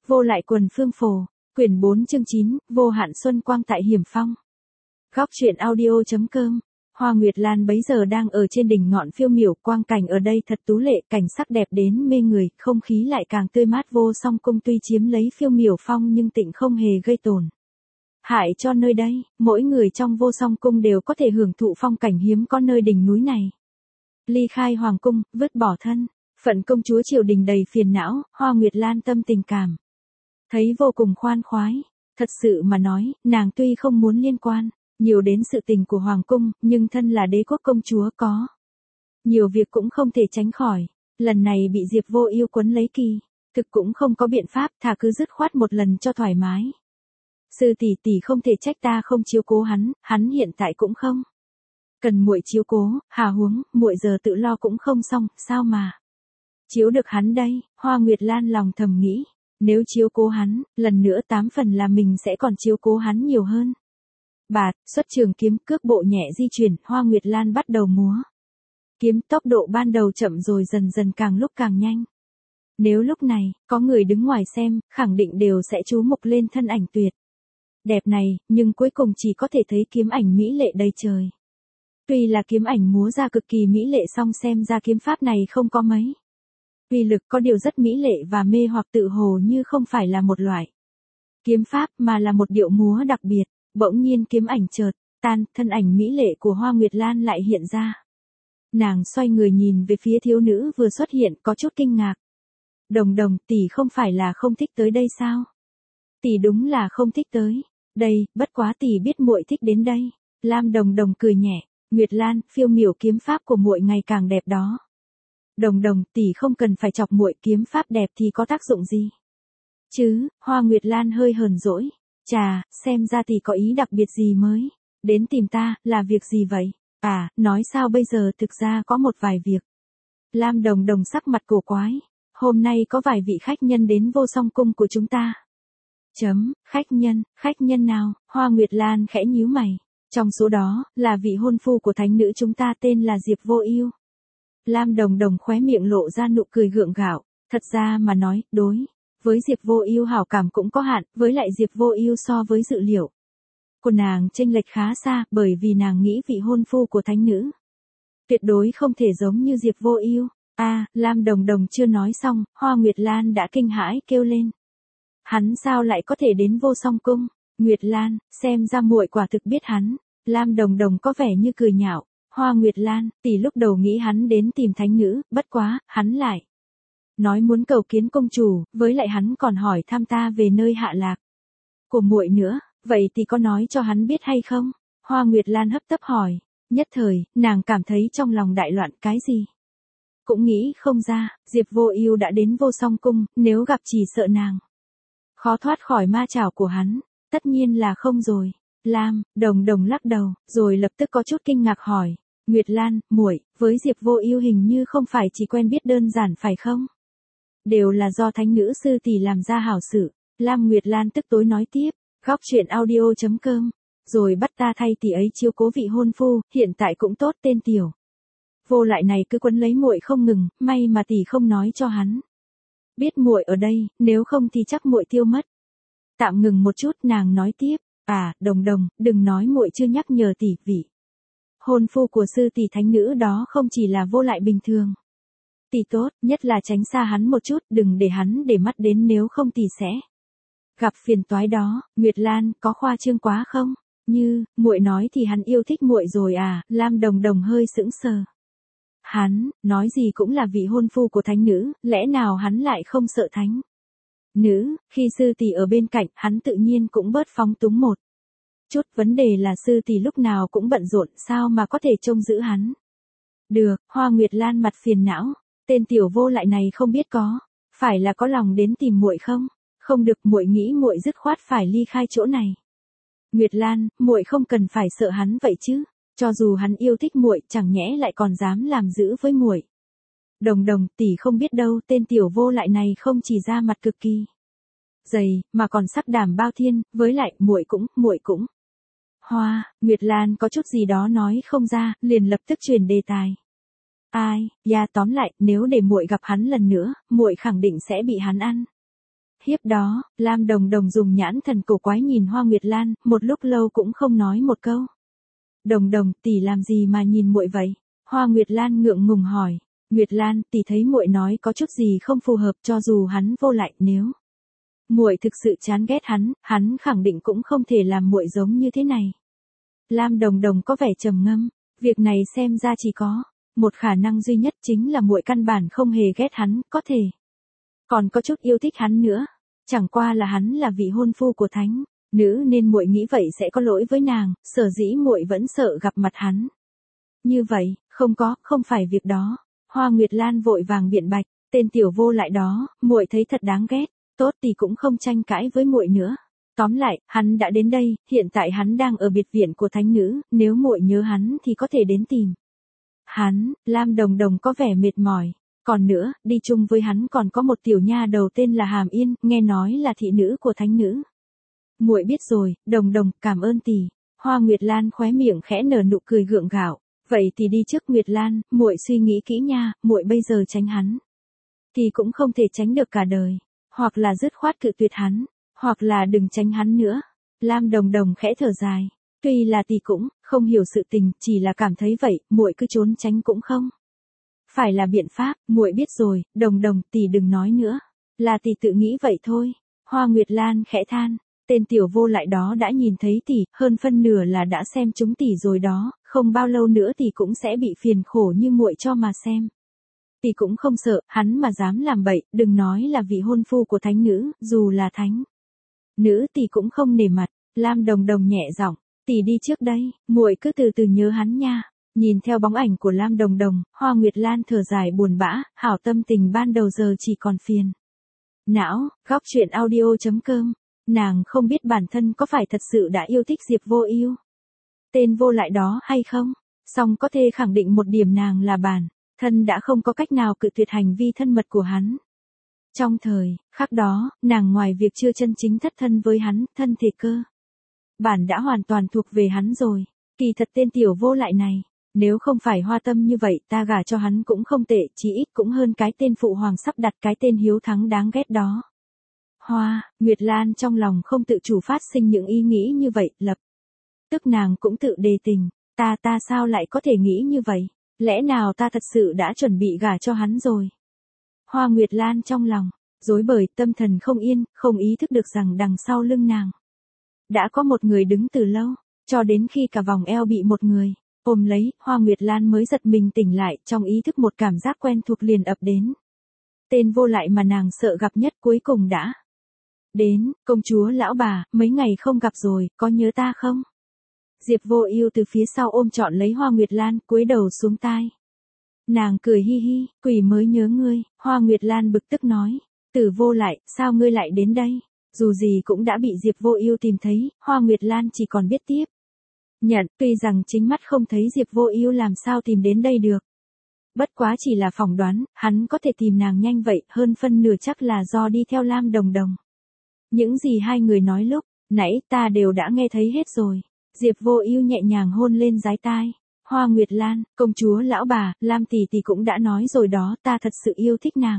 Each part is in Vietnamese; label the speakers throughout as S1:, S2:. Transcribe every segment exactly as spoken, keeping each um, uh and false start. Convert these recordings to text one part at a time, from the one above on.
S1: Vô lại quần phương phổ, quyển bốn chương chín, vô hạn xuân quang tại hiểm phong. Góc truyện audio.com. Hoa Nguyệt Lan bấy giờ đang ở trên đỉnh ngọn phiêu miểu, quang cảnh ở đây thật tú lệ, cảnh sắc đẹp đến mê người, không khí lại càng tươi mát. Vô Song Cung tuy chiếm lấy phiêu miểu phong nhưng tịnh không hề gây tổn hại cho nơi đây, mỗi người trong Vô Song Cung đều có thể hưởng thụ phong cảnh hiếm có nơi đỉnh núi này. Ly khai hoàng cung, vứt bỏ thân phận công chúa triều đình đầy phiền não, Hoa Nguyệt Lan tâm tình cảm thấy vô cùng khoan khoái. Thật sự mà nói, nàng tuy không muốn liên quan nhiều đến sự tình của hoàng cung, nhưng thân là đế quốc công chúa có nhiều việc cũng không thể tránh khỏi. Lần này bị Diệp Vô Ưu quấn lấy kỳ, thực cũng không có biện pháp, thà cứ dứt khoát một lần cho thoải mái. Sư tỷ tỷ không thể trách ta không chiếu cố hắn, hắn hiện tại cũng không cần muội chiếu cố, hà huống, muội giờ tự lo cũng không xong, sao mà chiếu được hắn đây? Hoa Nguyệt Lan lòng thầm nghĩ, nếu chiếu cố hắn, lần nữa tám phần là mình sẽ còn chiếu cố hắn nhiều hơn. Bạt, xuất trường kiếm, cước bộ nhẹ di chuyển, Hoa Nguyệt Lan bắt đầu múa kiếm, tốc độ ban đầu chậm rồi dần dần càng lúc càng nhanh. Nếu lúc này có người đứng ngoài xem, khẳng định đều sẽ chú mục lên thân ảnh tuyệt đẹp này, nhưng cuối cùng chỉ có thể thấy kiếm ảnh mỹ lệ đầy trời. Tuy là kiếm ảnh múa ra cực kỳ mỹ lệ, song xem ra kiếm pháp này không có mấy uy lực, có điều rất mỹ lệ và mê hoặc, tự hồ như không phải là một loại kiếm pháp mà là một điệu múa đặc biệt. Bỗng nhiên kiếm ảnh chợt tan, thân ảnh mỹ lệ của Hoa Nguyệt Lan lại hiện ra. Nàng xoay người nhìn về phía thiếu nữ vừa xuất hiện, có chút kinh ngạc. Đồng Đồng, tỷ không phải là không thích tới đây sao? Tỷ đúng là không thích tới đây, bất quá tỷ biết muội thích đến đây. Lam Đồng Đồng cười nhẹ, Nguyệt Lan, phiêu miểu kiếm pháp của muội ngày càng đẹp đó. Đồng Đồng, tỷ không cần phải chọc muội, kiếm pháp đẹp thì có tác dụng gì chứ? Hoa Nguyệt Lan hơi hờn dỗi. Chà, xem ra tỷ có ý đặc biệt gì mới đến tìm ta, là việc gì vậy? À, nói sao bây giờ, thực ra có một vài việc. Lam Đồng Đồng sắc mặt cổ quái. Hôm nay có vài vị khách nhân đến Vô Song Cung của chúng ta. Chấm, khách nhân, khách nhân nào? Hoa Nguyệt Lan khẽ nhíu mày. Trong số đó, là vị hôn phu của thánh nữ chúng ta, tên là Diệp Vô Ưu. Lam Đồng Đồng khóe miệng lộ ra nụ cười gượng gạo. Thật ra mà nói, đối với Diệp Vô Ưu hảo cảm cũng có hạn, với lại Diệp Vô Ưu so với dự liệu của nàng chênh lệch khá xa, bởi vì nàng nghĩ vị hôn phu của thánh nữ tuyệt đối không thể giống như Diệp Vô Ưu. A, à, Lam Đồng Đồng chưa nói xong, Hoa Nguyệt Lan đã kinh hãi kêu lên. Hắn sao lại có thể đến Vô Song Cung? Nguyệt Lan, xem ra muội quả thực biết hắn. Lam Đồng Đồng có vẻ như cười nhạo. Hoa Nguyệt Lan, tỷ lúc đầu nghĩ hắn đến tìm thánh nữ, bất quá, hắn lại nói muốn cầu kiến công chủ, với lại hắn còn hỏi thăm ta về nơi hạ lạc của muội nữa, vậy thì có nói cho hắn biết hay không? Hoa Nguyệt Lan hấp tấp hỏi. Nhất thời, nàng cảm thấy trong lòng đại loạn, cái gì cũng nghĩ không ra. Diệp Vô Ưu đã đến Vô Song Cung, nếu gặp chỉ sợ nàng khó thoát khỏi ma chảo của hắn. Tất nhiên là không rồi. Lam Đồng Đồng lắc đầu, rồi lập tức có chút kinh ngạc hỏi. Nguyệt Lan, muội với Diệp Vô Ưu hình như không phải chỉ quen biết đơn giản phải không? Đều là do thánh nữ sư tỷ làm ra hảo sự. Lam Nguyệt Lan tức tối nói tiếp. Góc truyện audio.com. Rồi bắt ta thay tỷ ấy chiếu cố vị hôn phu, hiện tại cũng tốt, tên tiểu Vô lại này cứ quấn lấy muội không ngừng, may mà tỷ không nói cho hắn biết muội ở đây, nếu không thì chắc muội tiêu mất. Tạm ngừng một chút, nàng nói tiếp. À, Đồng Đồng, đừng nói muội chưa nhắc nhở tỷ, vị hôn phu của sư tỷ thánh nữ đó không chỉ là vô lại bình thường. Tỷ tốt, nhất là tránh xa hắn một chút, đừng để hắn để mắt đến, nếu không tỷ sẽ gặp phiền toái đó. Nguyệt Lan, có khoa trương quá không? Như, muội nói thì hắn yêu thích muội rồi à? Lam Đồng Đồng hơi sững sờ. Hắn, nói gì cũng là vị hôn phu của thánh nữ, lẽ nào hắn lại không sợ thánh nữ? Khi sư tỷ ở bên cạnh, hắn tự nhiên cũng bớt phóng túng một chút, vấn đề là sư tỷ lúc nào cũng bận rộn, sao mà có thể trông giữ hắn được? Hoa Nguyệt Lan mặt phiền não. Tên tiểu vô lại này không biết có phải là có lòng đến tìm muội không? Không được, muội nghĩ muội dứt khoát phải ly khai chỗ này. Nguyệt Lan, muội không cần phải sợ hắn vậy chứ? Cho dù hắn yêu thích muội, chẳng nhẽ lại còn dám làm dữ với muội? Đồng Đồng, tỷ không biết đâu, tên tiểu vô lại này không chỉ ra mặt cực kỳ dày, mà còn sắc đảm bao thiên, với lại muội cũng, muội cũng. Hoa Nguyệt Lan có chút gì đó nói không ra, liền lập tức chuyển đề tài. Ai, ya tóm lại, nếu để muội gặp hắn lần nữa, muội khẳng định sẽ bị hắn ăn Hiếp đó, Lam Đồng Đồng dùng nhãn thần cổ quái nhìn Hoa Nguyệt Lan, một lúc lâu cũng không nói một câu. Đồng Đồng, tỷ làm gì mà nhìn muội vậy? Hoa Nguyệt Lan ngượng ngùng hỏi. Nguyệt Lan, tỷ thấy muội nói có chút gì không phù hợp, cho dù hắn vô lại, nếu muội thực sự chán ghét hắn, hắn khẳng định cũng không thể làm muội giống như thế này. Lam Đồng Đồng có vẻ trầm ngâm, việc này xem ra chỉ có một khả năng duy nhất, chính là muội căn bản không hề ghét hắn, có thể còn có chút yêu thích hắn nữa, chẳng qua là hắn là vị hôn phu của thánh nữ nên muội nghĩ vậy sẽ có lỗi với nàng, sở dĩ muội vẫn sợ gặp mặt hắn. Như vậy, không có, không phải việc đó. Hoa Nguyệt Lan vội vàng biện bạch, tên tiểu vô lại đó, muội thấy thật đáng ghét, tốt thì cũng không tranh cãi với muội nữa. Tóm lại, hắn đã đến đây, hiện tại hắn đang ở biệt viện của thánh nữ, nếu muội nhớ hắn thì có thể đến tìm hắn. Lam Đồng Đồng có vẻ mệt mỏi. Còn nữa, đi chung với hắn còn có một tiểu nha đầu tên là Hàm Yên, nghe nói là thị nữ của thánh nữ. Muội biết rồi, Đồng Đồng, cảm ơn tỷ. Hoa Nguyệt Lan khóe miệng khẽ nở nụ cười gượng gạo. Vậy thì đi trước Nguyệt Lan, muội suy nghĩ kỹ nha, muội bây giờ tránh hắn thì cũng không thể tránh được cả đời, hoặc là dứt khoát cự tuyệt hắn, hoặc là đừng tránh hắn nữa. Lam Đồng Đồng khẽ thở dài, tuy là tỷ cũng không hiểu sự tình, chỉ là cảm thấy vậy, muội cứ trốn tránh cũng không phải là biện pháp. Muội biết rồi, Đồng Đồng, tỷ đừng nói nữa, là tỷ tự nghĩ vậy thôi. Hoa Nguyệt Lan khẽ than, tên tiểu vô lại đó đã nhìn thấy tỷ, hơn phân nửa là đã xem chúng tỷ rồi đó, không bao lâu nữa tỷ cũng sẽ bị phiền khổ như muội cho mà xem. Tỷ cũng không sợ, hắn mà dám làm bậy, đừng nói là vị hôn phu của thánh nữ, dù là thánh nữ tỷ cũng không nể mặt. Lam Đồng Đồng nhẹ giọng, tỷ đi trước đây, muội cứ từ từ nhớ hắn nha. Nhìn theo bóng ảnh của Lam Đồng Đồng, Hoa Nguyệt Lan thở dài buồn bã, hảo tâm tình ban đầu giờ chỉ còn phiền não. Góc truyện audio chấm com. Nàng không biết bản thân có phải thật sự đã yêu thích Diệp Vô Ưu, tên vô lại đó hay không, song có thể khẳng định một điểm, nàng là bản thân đã không có cách nào cự tuyệt hành vi thân mật của hắn. Trong thời khắc đó, nàng ngoài việc chưa chân chính thất thân với hắn, thân thể cơ bản đã hoàn toàn thuộc về hắn rồi. Kỳ thật tên tiểu vô lại này, nếu không phải hoa tâm như vậy, ta gả cho hắn cũng không tệ, chí ít cũng hơn cái tên phụ hoàng sắp đặt, cái tên hiếu thắng đáng ghét đó. Hoa Nguyệt Lan trong lòng không tự chủ phát sinh những ý nghĩ như vậy, lập tức nàng cũng tự đề tình, ta ta sao lại có thể nghĩ như vậy, lẽ nào ta thật sự đã chuẩn bị gả cho hắn rồi. Hoa Nguyệt Lan trong lòng rối bời, tâm thần không yên, không ý thức được rằng đằng sau lưng nàng đã có một người đứng từ lâu, cho đến khi cả vòng eo bị một người ôm lấy, Hoa Nguyệt Lan mới giật mình tỉnh lại, trong ý thức một cảm giác quen thuộc liền ập đến. Tên vô lại mà nàng sợ gặp nhất cuối cùng đã đến. Công chúa lão bà, mấy ngày không gặp rồi, có nhớ ta không? Diệp Vô Ưu từ phía sau ôm trọn lấy Hoa Nguyệt Lan, cúi đầu xuống tai nàng cười hi hi, quỷ mới nhớ ngươi. Hoa Nguyệt Lan bực tức nói, Tử vô lại, sao ngươi lại đến đây? Dù gì cũng đã bị Diệp Vô Ưu tìm thấy, Hoa Nguyệt Lan chỉ còn biết tiếp nhận, tuy rằng chính mắt không thấy Diệp Vô Ưu làm sao tìm đến đây được. Bất quá chỉ là phỏng đoán, hắn có thể tìm nàng nhanh vậy, hơn phân nửa chắc là do đi theo Lam Đồng Đồng. Những gì hai người nói lúc nãy ta đều đã nghe thấy hết rồi. Diệp Vô Ưu nhẹ nhàng hôn lên dái tai Hoa Nguyệt Lan, công chúa lão bà, Lam tỷ tỷ cũng đã nói rồi đó, ta thật sự yêu thích nàng.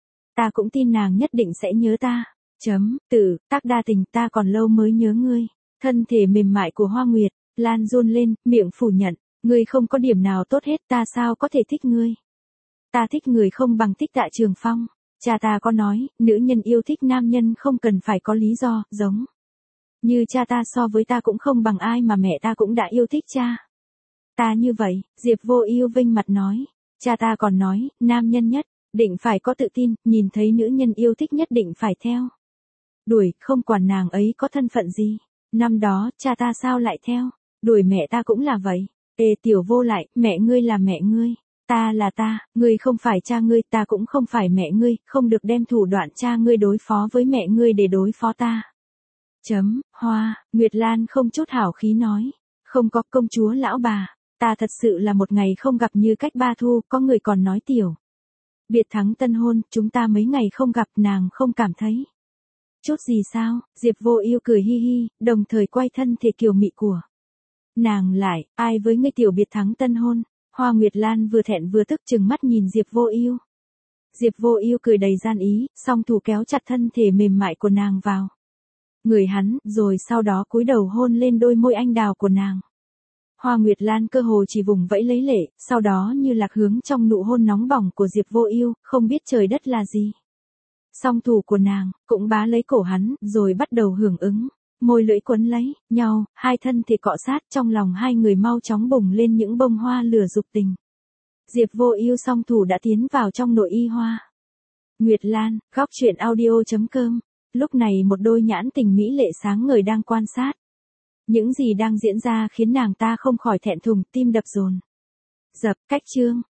S1: Ta cũng tin nàng nhất định sẽ nhớ ta. Chấm, tử, tác đa tình, ta còn lâu mới nhớ ngươi. Thân thể mềm mại của Hoa Nguyệt Lan run lên, miệng phủ nhận, ngươi không có điểm nào tốt hết, ta sao có thể thích ngươi. Ta thích người không bằng thích Tạ Trường Phong. Cha ta có nói, nữ nhân yêu thích nam nhân không cần phải có lý do, giống như cha ta so với ta cũng không bằng ai, mà mẹ ta cũng đã yêu thích cha ta như vậy. Diệp Vô Ưu vênh mặt nói, cha ta còn nói, nam nhân nhất định phải có tự tin, nhìn thấy nữ nhân yêu thích nhất định phải theo đuổi, không quản nàng ấy có thân phận gì. Năm đó, cha ta sao lại theo đuổi mẹ ta cũng là vậy. Ê tiểu vô lại, mẹ ngươi là mẹ ngươi, ta là ta, ngươi không phải cha ngươi, ta cũng không phải mẹ ngươi, không được đem thủ đoạn cha ngươi đối phó với mẹ ngươi để đối phó ta. Chấm, Hoa Nguyệt Lan không chút hảo khí nói, không có, công chúa lão bà, ta thật sự là một ngày không gặp như cách ba thu, có người còn nói tiểu biệt thắng tân hôn, chúng ta mấy ngày không gặp, nàng không cảm thấy chút gì sao? Diệp Vô Ưu cười hi hi, đồng thời quay thân thể kiều mị của nàng lại, ai với ngươi tiểu biệt thắng tân hôn? Hoa Nguyệt Lan vừa thẹn vừa tức trừng mắt nhìn Diệp Vô Ưu. Diệp Vô Ưu cười đầy gian ý, song thủ kéo chặt thân thể mềm mại của nàng vào người hắn, rồi sau đó cúi đầu hôn lên đôi môi anh đào của nàng. Hoa Nguyệt Lan cơ hồ chỉ vùng vẫy lấy lệ, sau đó như lạc hướng trong nụ hôn nóng bỏng của Diệp Vô Ưu, không biết trời đất là gì. Song thủ của nàng cũng bá lấy cổ hắn, rồi bắt đầu hưởng ứng, môi lưỡi quấn lấy nhau, hai thân thể cọ sát, trong lòng hai người mau chóng bùng lên những bông hoa lửa dục tình. Diệp Vô Ưu song thủ đã tiến vào trong nội y hoa. Nguyệt Lan, góc truyện audio chấm com. Lúc này một đôi nhãn tình mỹ lệ sáng ngời đang quan sát. Những gì đang diễn ra khiến nàng ta không khỏi thẹn thùng, tim đập dồn dập. Cách chương